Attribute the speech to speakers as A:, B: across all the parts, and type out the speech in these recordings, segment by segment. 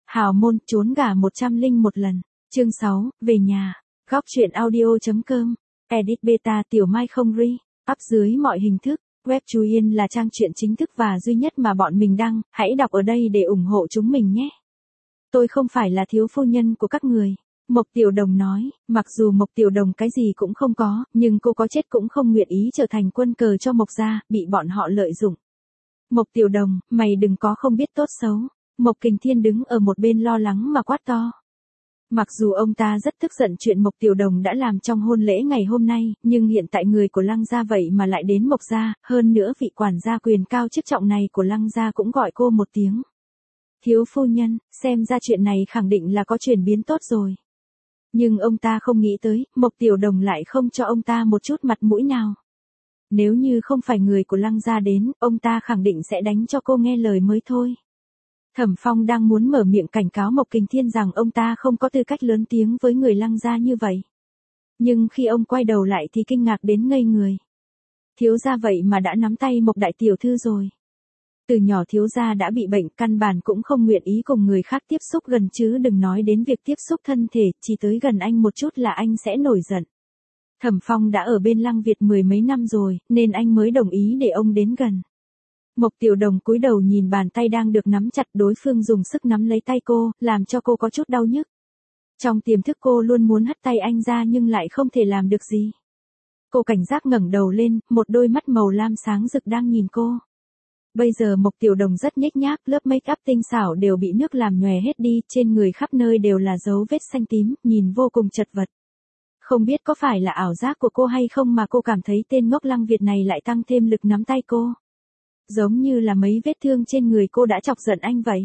A: Hào môn trốn gả 101 lần. Chương 6, về nhà. Góc truyện audio.com. Edit beta tiểu mai không ri. Up dưới mọi hình thức. Web Chú Yên là trang truyện chính thức và duy nhất mà bọn mình đăng. Hãy đọc ở đây để ủng hộ chúng mình nhé. Tôi không phải là thiếu phu nhân của các người. Mộc Tiểu Đồng nói, mặc dù Mộc Tiểu Đồng cái gì cũng không có, nhưng cô có chết cũng không nguyện ý trở thành quân cờ cho Mộc gia, bị bọn họ lợi dụng. Mộc Tiểu Đồng, mày đừng có không biết tốt xấu. Mộc Kình Thiên đứng ở một bên lo lắng mà quát to. Mặc dù ông ta rất tức giận chuyện Mộc Tiểu Đồng đã làm trong hôn lễ ngày hôm nay, nhưng hiện tại người của Lăng gia vậy mà lại đến Mộc gia, hơn nữa vị quản gia quyền cao chức trọng này của Lăng gia cũng gọi cô một tiếng. Thiếu phu nhân, xem ra chuyện này khẳng định là có chuyển biến tốt rồi. Nhưng ông ta không nghĩ tới, Mộc Tiểu Đồng lại không cho ông ta một chút mặt mũi nào. Nếu như không phải người của Lăng gia đến, ông ta khẳng định sẽ đánh cho cô nghe lời mới thôi. Thẩm Phong đang muốn mở miệng cảnh cáo Mộc Kình Thiên rằng ông ta không có tư cách lớn tiếng với người Lăng gia như vậy. Nhưng khi ông quay đầu lại thì kinh ngạc đến ngây người. Thiếu gia vậy mà đã nắm tay Mộc đại tiểu thư rồi. Từ nhỏ thiếu gia đã bị bệnh, căn bản cũng không nguyện ý cùng người khác tiếp xúc gần chứ đừng nói đến việc tiếp xúc thân thể, chỉ tới gần anh một chút là anh sẽ nổi giận. Thẩm Phong đã ở bên Lăng Việt mười mấy năm rồi, nên anh mới đồng ý để ông đến gần. Mộc Tiểu Đồng cúi đầu nhìn bàn tay đang được nắm chặt, đối phương dùng sức nắm lấy tay cô, làm cho cô có chút đau nhức. Trong tiềm thức cô luôn muốn hất tay anh ra nhưng lại không thể làm được gì. Cô cảnh giác ngẩng đầu lên, một đôi mắt màu lam sáng rực đang nhìn cô. Bây giờ Mộc Tiểu Đồng rất nhếch nhác, lớp make up tinh xảo đều bị nước làm nhòe hết đi, trên người khắp nơi đều là dấu vết xanh tím, nhìn vô cùng chật vật. Không biết có phải là ảo giác của cô hay không mà cô cảm thấy tên ngốc Lăng Việt này lại tăng thêm lực nắm tay cô. Giống như là mấy vết thương trên người cô đã chọc giận anh vậy.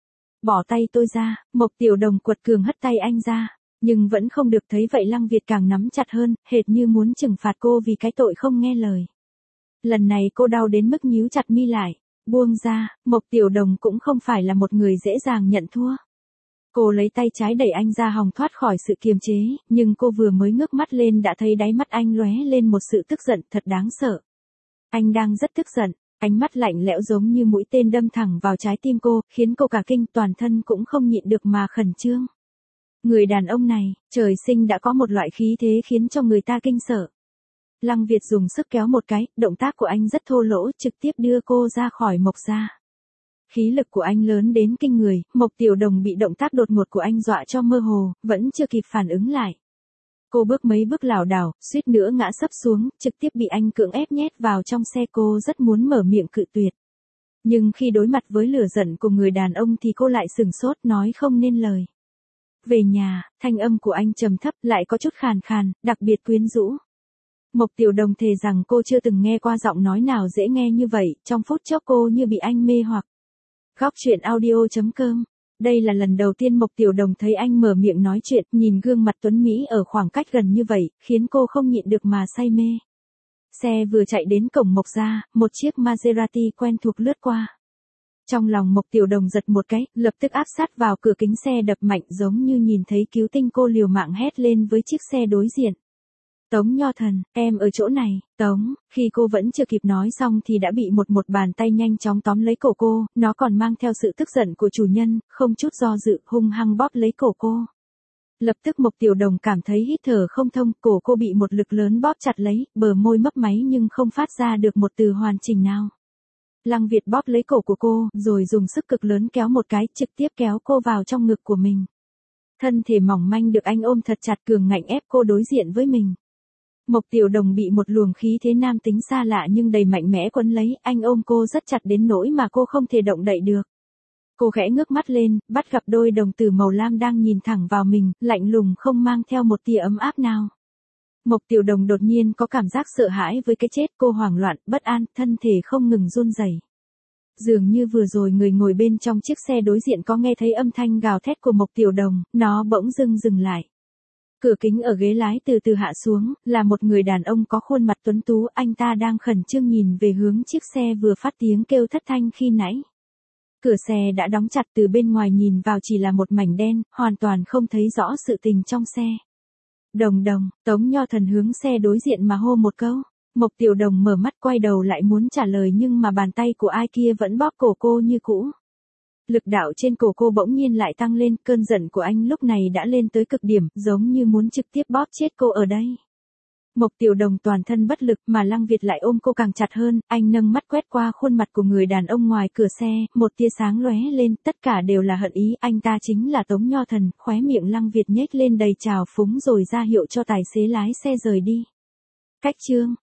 A: Bỏ tay tôi ra, Mộc Tiểu Đồng quật cường hất tay anh ra, nhưng vẫn không được, thấy vậy Lăng Việt càng nắm chặt hơn, hệt như muốn trừng phạt cô vì cái tội không nghe lời. Lần này cô đau đến mức nhíu chặt mi lại, buông ra, Mộc Tiểu Đồng cũng không phải là một người dễ dàng nhận thua. Cô lấy tay trái đẩy anh ra hòng thoát khỏi sự kiềm chế, nhưng cô vừa mới ngước mắt lên đã thấy đáy mắt anh lóe lên một sự tức giận thật đáng sợ. Anh đang rất tức giận, ánh mắt lạnh lẽo giống như mũi tên đâm thẳng vào trái tim cô, khiến cô cả kinh, toàn thân cũng không nhịn được mà khẩn trương. Người đàn ông này, trời sinh đã có một loại khí thế khiến cho người ta kinh sợ. Lăng Việt dùng sức kéo một cái, động tác của anh rất thô lỗ, trực tiếp đưa cô ra khỏi Mộc gia. Khí lực của anh lớn đến kinh người, Mộc Tiểu Đồng bị động tác đột ngột của anh dọa cho mơ hồ, vẫn chưa kịp phản ứng lại. Cô bước mấy bước lảo đảo, suýt nữa ngã sấp xuống, trực tiếp bị anh cưỡng ép nhét vào trong xe. Cô rất muốn mở miệng cự tuyệt. Nhưng khi đối mặt với lửa giận của người đàn ông thì cô lại sừng sốt, nói không nên lời. Về nhà, thanh âm của anh trầm thấp, lại có chút khàn khàn, đặc biệt quyến rũ. Mộc Tiểu Đồng thề rằng cô chưa từng nghe qua giọng nói nào dễ nghe như vậy, trong phút chốc cô như bị anh mê hoặc. Góc truyện audio.com. Đây là lần đầu tiên Mộc Tiểu Đồng thấy anh mở miệng nói chuyện, nhìn gương mặt tuấn Mỹ ở khoảng cách gần như vậy, khiến cô không nhịn được mà say mê. Xe vừa chạy đến cổng Mộc gia, một chiếc Maserati quen thuộc lướt qua. Trong lòng Mộc Tiểu Đồng giật một cái, lập tức áp sát vào cửa kính xe đập mạnh, giống như nhìn thấy cứu tinh, cô liều mạng hét lên với chiếc xe đối diện. Tống Nho Thần, em ở chỗ này, Tống, khi cô vẫn chưa kịp nói xong thì đã bị một bàn tay nhanh chóng tóm lấy cổ cô, nó còn mang theo sự tức giận của chủ nhân, không chút do dự, hung hăng bóp lấy cổ cô. Lập tức Mộc Tiểu Đồng cảm thấy hít thở không thông, cổ cô bị một lực lớn bóp chặt lấy, bờ môi mấp máy nhưng không phát ra được một từ hoàn chỉnh nào. Lăng Việt bóp lấy cổ của cô, rồi dùng sức cực lớn kéo một cái, trực tiếp kéo cô vào trong ngực của mình. Thân thể mỏng manh được anh ôm thật chặt, cường ngạnh ép cô đối diện với mình. Mộc Tiểu Đồng bị một luồng khí thế nam tính xa lạ nhưng đầy mạnh mẽ quấn lấy, anh ôm cô rất chặt đến nỗi mà cô không thể động đậy được. Cô khẽ ngước mắt lên, bắt gặp đôi đồng tử màu lam đang nhìn thẳng vào mình, lạnh lùng không mang theo một tia ấm áp nào. Mộc Tiểu Đồng đột nhiên có cảm giác sợ hãi với cái chết, cô hoảng loạn, bất an, thân thể không ngừng run rẩy. Dường như vừa rồi người ngồi bên trong chiếc xe đối diện có nghe thấy âm thanh gào thét của Mộc Tiểu Đồng, nó bỗng dưng dừng lại. Cửa kính ở ghế lái từ từ hạ xuống, là một người đàn ông có khuôn mặt tuấn tú, anh ta đang khẩn trương nhìn về hướng chiếc xe vừa phát tiếng kêu thất thanh khi nãy. Cửa xe đã đóng chặt, từ bên ngoài nhìn vào chỉ là một mảnh đen, hoàn toàn không thấy rõ sự tình trong xe. Đồng Đồng, Tống Nho Thần hướng xe đối diện mà hô một câu. Mộc Tiểu Đồng mở mắt quay đầu lại muốn trả lời nhưng mà bàn tay của ai kia vẫn bóp cổ cô như cũ. Lực đạo trên cổ cô bỗng nhiên lại tăng lên, cơn giận của anh lúc này đã lên tới cực điểm, giống như muốn trực tiếp bóp chết cô ở đây. Mộc Tiểu Đồng toàn thân bất lực mà Lăng Việt lại ôm cô càng chặt hơn, anh nâng mắt quét qua khuôn mặt của người đàn ông ngoài cửa xe, một tia sáng lóe lên, tất cả đều là hận ý, anh ta chính là Tống Nho Thần, khóe miệng Lăng Việt nhếch lên đầy trào phúng rồi ra hiệu cho tài xế lái xe rời đi. Cách chương